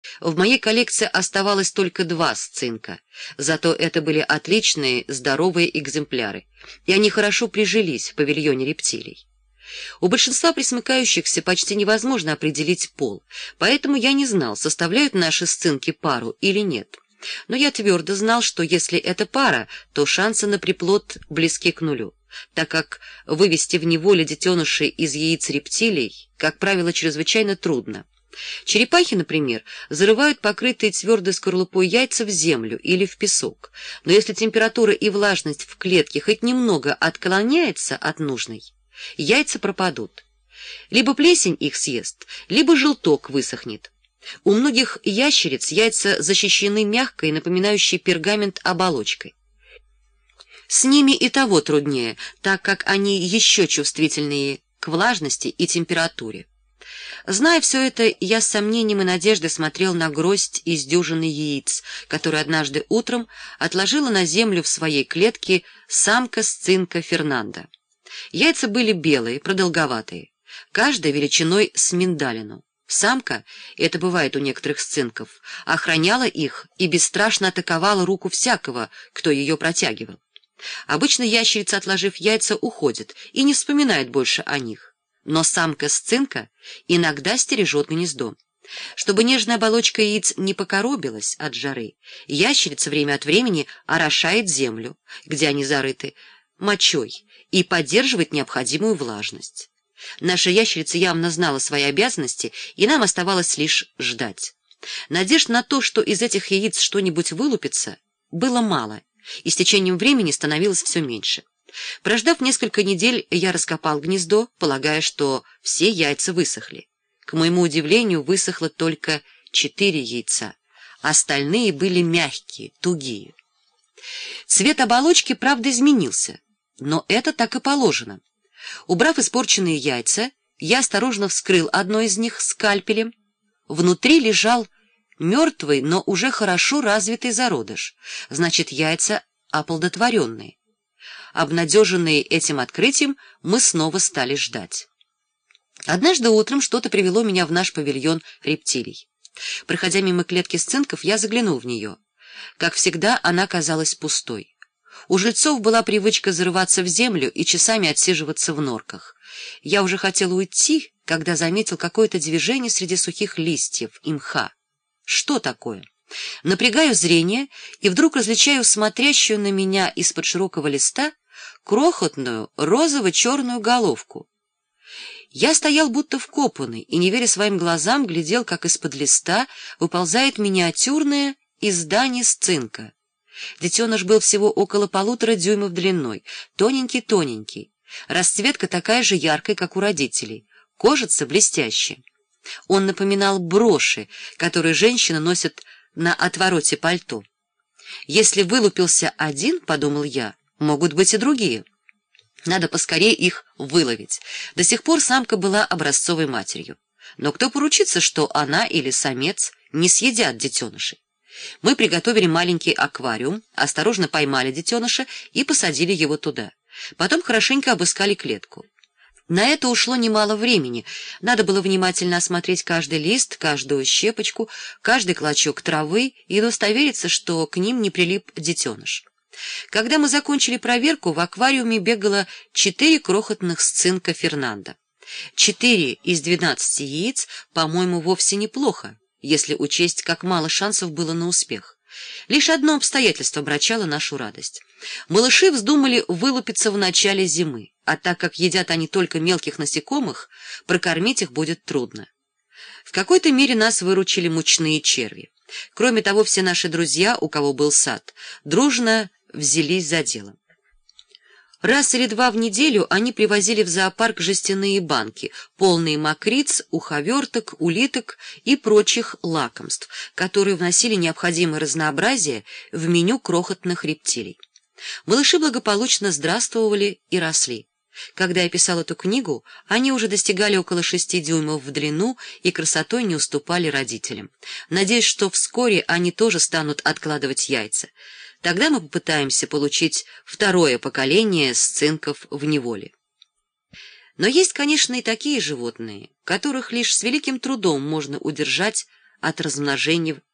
В моей коллекции оставалось только 2 сцинка, зато это были отличные, здоровые экземпляры, и они хорошо прижились в павильоне рептилий. У большинства пресмыкающихся почти невозможно определить пол, поэтому я не знал, составляют наши сцинки пару или нет. Но я твердо знал, что если это пара, то шансы на приплод близки к нулю, так как вывести в неволе детенышей из яиц рептилий, как правило, чрезвычайно трудно. Черепахи, например, зарывают покрытые твердой скорлупой яйца в землю или в песок, но если температура и влажность в клетке хоть немного отклоняется от нужной, яйца пропадут. Либо плесень их съест, либо желток высохнет. У многих ящериц яйца защищены мягкой, напоминающей пергамент оболочкой. С ними и того труднее, так как они еще чувствительнее к влажности и температуре. Зная все это, я с сомнением и надеждой смотрел на гроздь из дюжины яиц, которую однажды утром отложила на землю в своей клетке самка сцинка Фернандо. Яйца были белые, продолговатые, каждая величиной с миндалину. Самка, это бывает у некоторых сцинков, охраняла их и бесстрашно атаковала руку всякого, кто ее протягивал. Обычно ящерица, отложив яйца, уходит и не вспоминает больше о них. Но самка сцинка иногда стережет гнездо. Чтобы нежная оболочка яиц не покоробилась от жары, ящерица время от времени орошает землю, где они зарыты, мочой, и поддерживает необходимую влажность. Наша ящерица явно знала свои обязанности, и нам оставалось лишь ждать. Надежд на то, что из этих яиц что-нибудь вылупится, было мало, и с течением времени становилось все меньше. Прождав несколько недель, я раскопал гнездо, полагая, что все яйца высохли. К моему удивлению, высохло только 4 яйца. Остальные были мягкие, тугие. Цвет оболочки, правда, изменился, но это так и положено. Убрав испорченные яйца, я осторожно вскрыл одно из них скальпелем. Внутри лежал мертвый, но уже хорошо развитый зародыш, значит, яйца оплодотворенные. Обнадеженные этим открытием, мы снова стали ждать. Однажды утром что-то привело меня в наш павильон рептилий. Проходя мимо клетки сцинков, я заглянул в нее. Как всегда, она казалась пустой. У жильцов была привычка зарываться в землю и часами отсиживаться в норках. Я уже хотел уйти, когда заметил какое-то движение среди сухих листьев и мха. Что такое? Напрягаю зрение и вдруг различаю смотрящую на меня из-под широкого листа крохотную розово-черную головку. Я стоял будто вкопанный и, не веря своим глазам, глядел, как из-под листа выползает миниатюрное издание сцинка. Детеныш был всего около 1,5 дюймов длиной, тоненький-тоненький. Расцветка такая же яркая, как у родителей, кожица блестящая. Он напоминал броши, которые женщины носят на отвороте пальто. Если вылупился один, — подумал я, — могут быть и другие. Надо поскорее их выловить. До сих пор самка была образцовой матерью. Но кто поручится, что она или самец не съедят детенышей? Мы приготовили маленький аквариум, осторожно поймали детеныша и посадили его туда. Потом хорошенько обыскали клетку. На это ушло немало времени. Надо было внимательно осмотреть каждый лист, каждую щепочку, каждый клочок травы и удостовериться, что к ним не прилип детеныш. Когда мы закончили проверку, в аквариуме бегало 4 крохотных сцинка Фернандо. 4 из 12 яиц, по-моему, вовсе неплохо, если учесть, как мало шансов было на успех. Лишь одно обстоятельство омрачало нашу радость. Малыши вздумали вылупиться в начале зимы, а так как едят они только мелких насекомых, прокормить их будет трудно. В какой-то мере нас выручили мучные черви. Кроме того, все наши друзья, у кого был сад, дружно взялись за дело. Раз или два в неделю они привозили в зоопарк жестяные банки, полные мокриц, уховерток, улиток и прочих лакомств, которые вносили необходимое разнообразие в меню крохотных рептилий. Малыши благополучно здравствовали и росли. Когда я писал эту книгу, они уже достигали около 6 дюймов в длину и красотой не уступали родителям. Надеюсь, что вскоре они тоже станут откладывать яйца. Тогда мы попытаемся получить второе поколение сцинков в неволе. Но есть, конечно, и такие животные, которых лишь с великим трудом можно удержать от размножения